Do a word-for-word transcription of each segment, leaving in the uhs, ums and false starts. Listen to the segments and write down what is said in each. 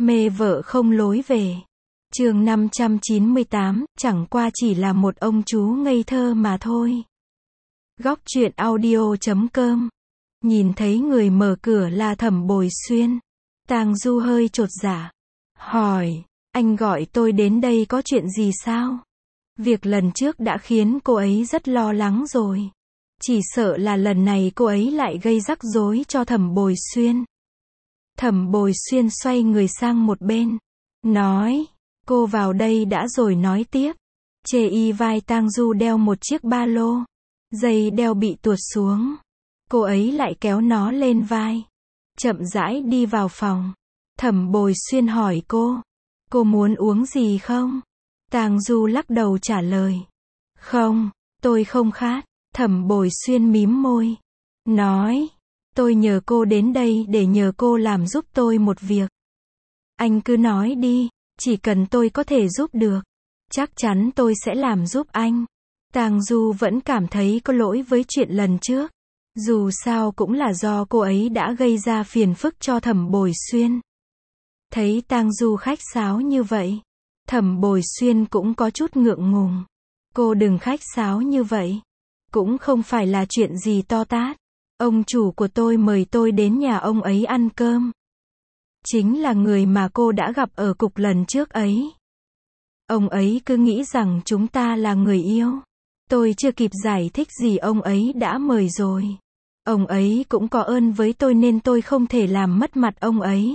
Mê vợ không lối về. Chương năm trăm chín mươi tám, chẳng qua chỉ là một ông chú ngây thơ mà thôi. Góc truyện audio chấm com. Nhìn thấy người mở cửa là Thẩm Bồi Xuyên. Tang Du hơi chột dạ. Hỏi, anh gọi tôi đến đây có chuyện gì sao? Việc lần trước đã khiến cô ấy rất lo lắng rồi. Chỉ sợ là lần này cô ấy lại gây rắc rối cho Thẩm Bồi Xuyên. Thẩm Bồi Xuyên xoay người sang một bên. Nói, cô vào đây đã rồi nói tiếp. Chê y vai Tang Du đeo một chiếc ba lô. Dây đeo bị tuột xuống. Cô ấy lại kéo nó lên vai. Chậm rãi đi vào phòng. Thẩm Bồi Xuyên hỏi cô. Cô muốn uống gì không? Tang Du lắc đầu trả lời. Không, tôi không khát. Thẩm Bồi Xuyên mím môi. Nói, tôi nhờ cô đến đây để nhờ cô làm giúp tôi một việc. Anh cứ nói đi, chỉ cần tôi có thể giúp được. Chắc chắn tôi sẽ làm giúp anh. Tang Du vẫn cảm thấy có lỗi với chuyện lần trước. Dù sao cũng là do cô ấy đã gây ra phiền phức cho Thẩm Bồi Xuyên. Thấy Tang Du khách sáo như vậy, Thẩm Bồi Xuyên cũng có chút ngượng ngùng. Cô đừng khách sáo như vậy. Cũng không phải là chuyện gì to tát. Ông chủ của tôi mời tôi đến nhà ông ấy ăn cơm. Chính là người mà cô đã gặp ở cục lần trước ấy. Ông ấy cứ nghĩ rằng chúng ta là người yêu. Tôi chưa kịp giải thích gì ông ấy đã mời rồi. Ông ấy cũng có ơn với tôi nên tôi không thể làm mất mặt ông ấy.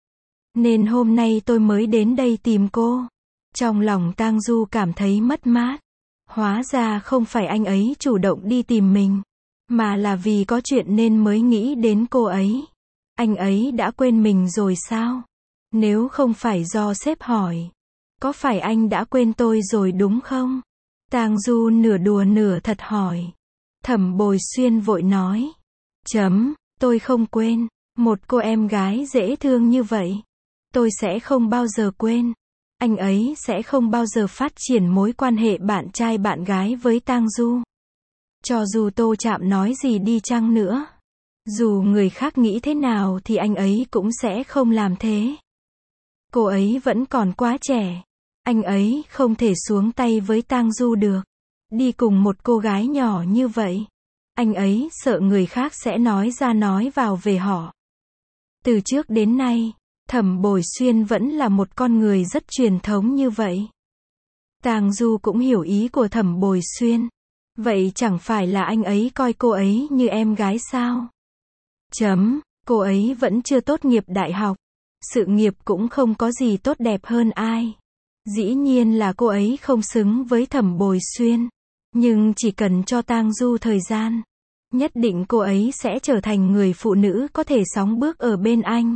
Nên hôm nay tôi mới đến đây tìm cô. Trong lòng Tang Du cảm thấy mất mát. Hóa ra không phải anh ấy chủ động đi tìm mình, mà là vì có chuyện nên mới nghĩ đến cô ấy. Anh ấy đã quên mình rồi sao? Nếu không phải do sếp hỏi, có phải anh đã quên tôi rồi đúng không? Tang Du nửa đùa nửa thật hỏi. Thẩm Bồi Xuyên vội nói. Chấm, tôi không quên. Một cô em gái dễ thương như vậy, tôi sẽ không bao giờ quên. Anh ấy sẽ không bao giờ phát triển mối quan hệ bạn trai bạn gái với Tang Du. Cho dù Tô Trạm nói gì đi chăng nữa, dù người khác nghĩ thế nào thì anh ấy cũng sẽ không làm thế. Cô ấy vẫn còn quá trẻ. Anh ấy không thể xuống tay với Tang Du được. Đi cùng một cô gái nhỏ như vậy. Anh ấy sợ người khác sẽ nói ra nói vào về họ. Từ trước đến nay, Thẩm Bồi Xuyên vẫn là một con người rất truyền thống như vậy. Tang Du cũng hiểu ý của Thẩm Bồi Xuyên. Vậy chẳng phải là anh ấy coi cô ấy như em gái sao? Chấm, cô ấy vẫn chưa tốt nghiệp đại học. Sự nghiệp cũng không có gì tốt đẹp hơn ai. Dĩ nhiên là cô ấy không xứng với Thẩm Bồi Xuyên. Nhưng chỉ cần cho Tang Du thời gian, nhất định cô ấy sẽ trở thành người phụ nữ có thể sóng bước ở bên anh.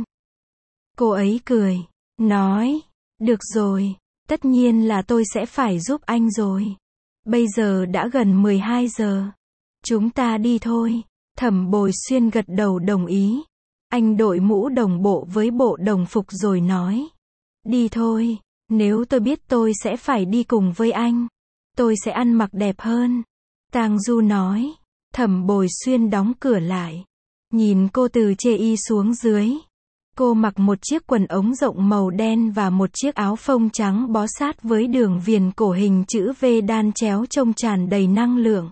Cô ấy cười, nói, được rồi, tất nhiên là tôi sẽ phải giúp anh rồi. Bây giờ đã gần mười hai giờ. Chúng ta đi thôi. Thẩm Bồi Xuyên gật đầu đồng ý. Anh đội mũ đồng bộ với bộ đồng phục rồi nói. Đi thôi, nếu tôi biết tôi sẽ phải đi cùng với anh, tôi sẽ ăn mặc đẹp hơn. Tang Du nói. Thẩm Bồi Xuyên đóng cửa lại. Nhìn cô từ chê y xuống dưới. Cô mặc một chiếc quần ống rộng màu đen và một chiếc áo phông trắng bó sát với đường viền cổ hình chữ V đan chéo trông tràn đầy năng lượng.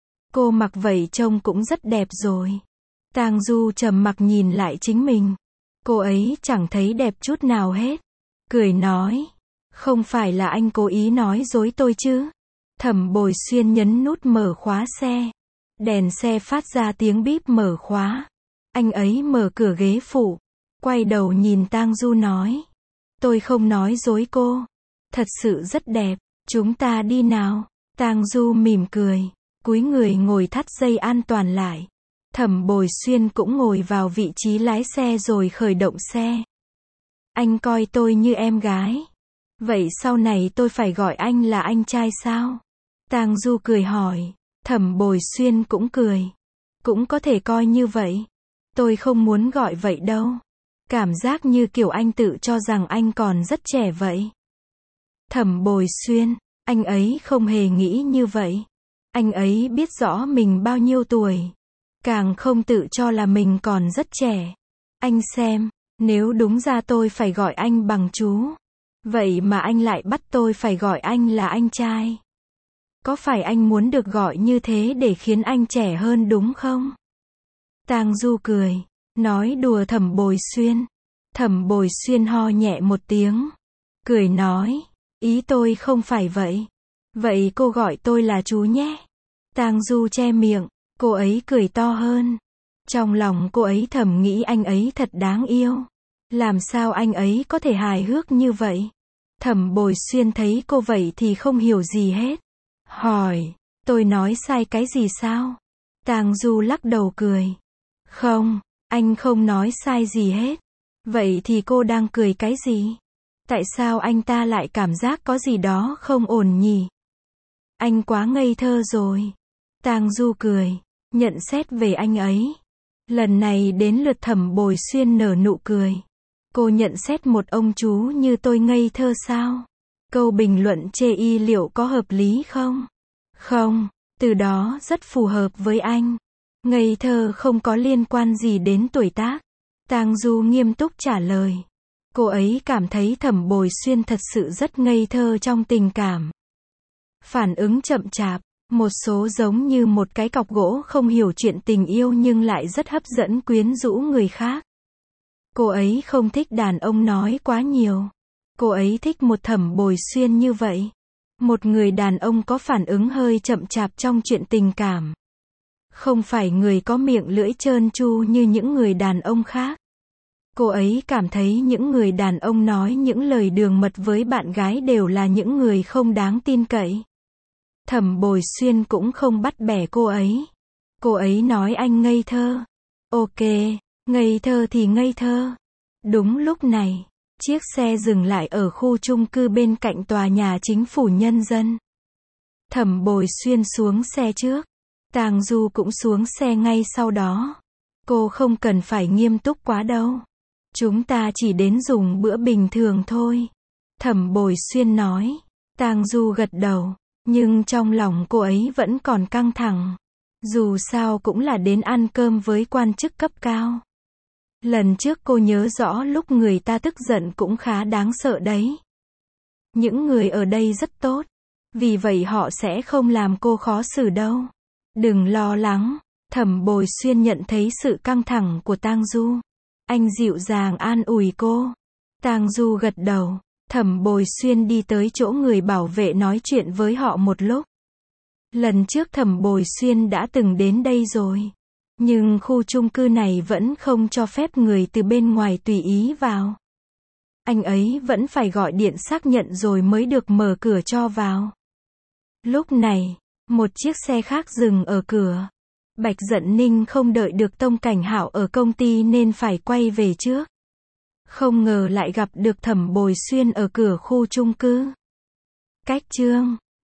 Cô mặc vậy trông cũng rất đẹp rồi. Tang Du trầm mặc nhìn lại chính mình. Cô ấy chẳng thấy đẹp chút nào hết. Cười nói. Không phải là anh cố ý nói dối tôi chứ? Thẩm Bồi Xuyên nhấn nút mở khóa xe. Đèn xe phát ra tiếng bíp mở khóa. Anh ấy mở cửa ghế phụ. Quay đầu nhìn Tang Du nói. Tôi không nói dối cô. Thật sự rất đẹp. Chúng ta đi nào. Tang Du mỉm cười. Cúi người ngồi thắt dây an toàn lại. Thẩm Bồi Xuyên cũng ngồi vào vị trí lái xe rồi khởi động xe. Anh coi tôi như em gái. Vậy sau này tôi phải gọi anh là anh trai sao? Tang Du cười hỏi. Thẩm Bồi Xuyên cũng cười. Cũng có thể coi như vậy. Tôi không muốn gọi vậy đâu. Cảm giác như kiểu anh tự cho rằng anh còn rất trẻ vậy. Thẩm Bồi Xuyên, anh ấy không hề nghĩ như vậy. Anh ấy biết rõ mình bao nhiêu tuổi. Càng không tự cho là mình còn rất trẻ. Anh xem, Nếu đúng ra tôi phải gọi anh bằng chú. Vậy mà anh lại bắt tôi phải gọi anh là anh trai. Có phải anh muốn được gọi như thế để khiến anh trẻ hơn đúng không? Tang Du cười, nói đùa Thẩm Bồi Xuyên. Thẩm Bồi Xuyên ho nhẹ một tiếng, cười nói, ý tôi không phải vậy. Vậy cô gọi tôi là chú nhé. Tang Du che miệng, cô ấy cười to hơn. Trong lòng cô ấy thầm nghĩ anh ấy thật đáng yêu. Làm sao anh ấy có thể hài hước như vậy? Thẩm Bồi Xuyên thấy cô vậy thì không hiểu gì hết. Hỏi, tôi nói sai cái gì sao? Tang Du lắc đầu cười. Không, anh không nói sai gì hết. Vậy thì cô đang cười cái gì? Tại sao anh ta lại cảm giác có gì đó không ổn nhỉ? Anh quá ngây thơ rồi. Tang Du cười, nhận xét về anh ấy. Lần này đến lượt Thẩm Bồi Xuyên nở nụ cười. Cô nhận xét một ông chú như tôi ngây thơ sao? Câu bình luận chê y liệu có hợp lý không? Không, từ đó rất phù hợp với anh. Ngây thơ không có liên quan gì đến tuổi tác. Tang Du nghiêm túc trả lời. Cô ấy cảm thấy Thẩm Bồi Xuyên thật sự rất ngây thơ trong tình cảm. Phản ứng chậm chạp, một số giống như một cái cọc gỗ không hiểu chuyện tình yêu nhưng lại rất hấp dẫn quyến rũ người khác. Cô ấy không thích đàn ông nói quá nhiều. Cô ấy thích một Thẩm Bồi Xuyên như vậy. Một người đàn ông có phản ứng hơi chậm chạp trong chuyện tình cảm. Không phải người có miệng lưỡi trơn tru như những người đàn ông khác. Cô ấy cảm thấy những người đàn ông nói những lời đường mật với bạn gái đều là những người không đáng tin cậy. Thẩm Bồi Xuyên cũng không bắt bẻ cô ấy. Cô ấy nói anh ngây thơ. Ok, ngây thơ thì ngây thơ. Đúng lúc này, chiếc xe dừng lại ở khu chung cư bên cạnh tòa nhà chính phủ nhân dân. Thẩm Bồi Xuyên xuống xe trước. Tang Du cũng xuống xe ngay sau đó. Cô không cần phải nghiêm túc quá đâu. Chúng ta chỉ đến dùng bữa bình thường thôi. Thẩm Bồi Xuyên nói. Tang Du gật đầu. Nhưng trong lòng cô ấy vẫn còn căng thẳng. Dù sao cũng là đến ăn cơm với quan chức cấp cao. Lần trước cô nhớ rõ lúc người ta tức giận cũng khá đáng sợ đấy. Những người ở đây rất tốt. Vì vậy họ sẽ không làm cô khó xử đâu. Đừng lo lắng. Thẩm Bồi Xuyên nhận thấy sự căng thẳng của Tang Du. Anh dịu dàng an ủi cô. Tang Du gật đầu. Thẩm Bồi Xuyên đi tới chỗ người bảo vệ nói chuyện với họ một lúc. Lần trước Thẩm Bồi Xuyên đã từng đến đây rồi. Nhưng khu chung cư này vẫn không cho phép người từ bên ngoài tùy ý vào. Anh ấy vẫn phải gọi điện xác nhận rồi mới được mở cửa cho vào. Lúc này, một chiếc xe khác dừng ở cửa. Bạch Dận Ninh không đợi được Tông Cảnh Hạo ở công ty nên phải quay về trước. Không ngờ lại gặp được Thẩm Bồi Xuyên ở cửa khu chung cư. Cách chương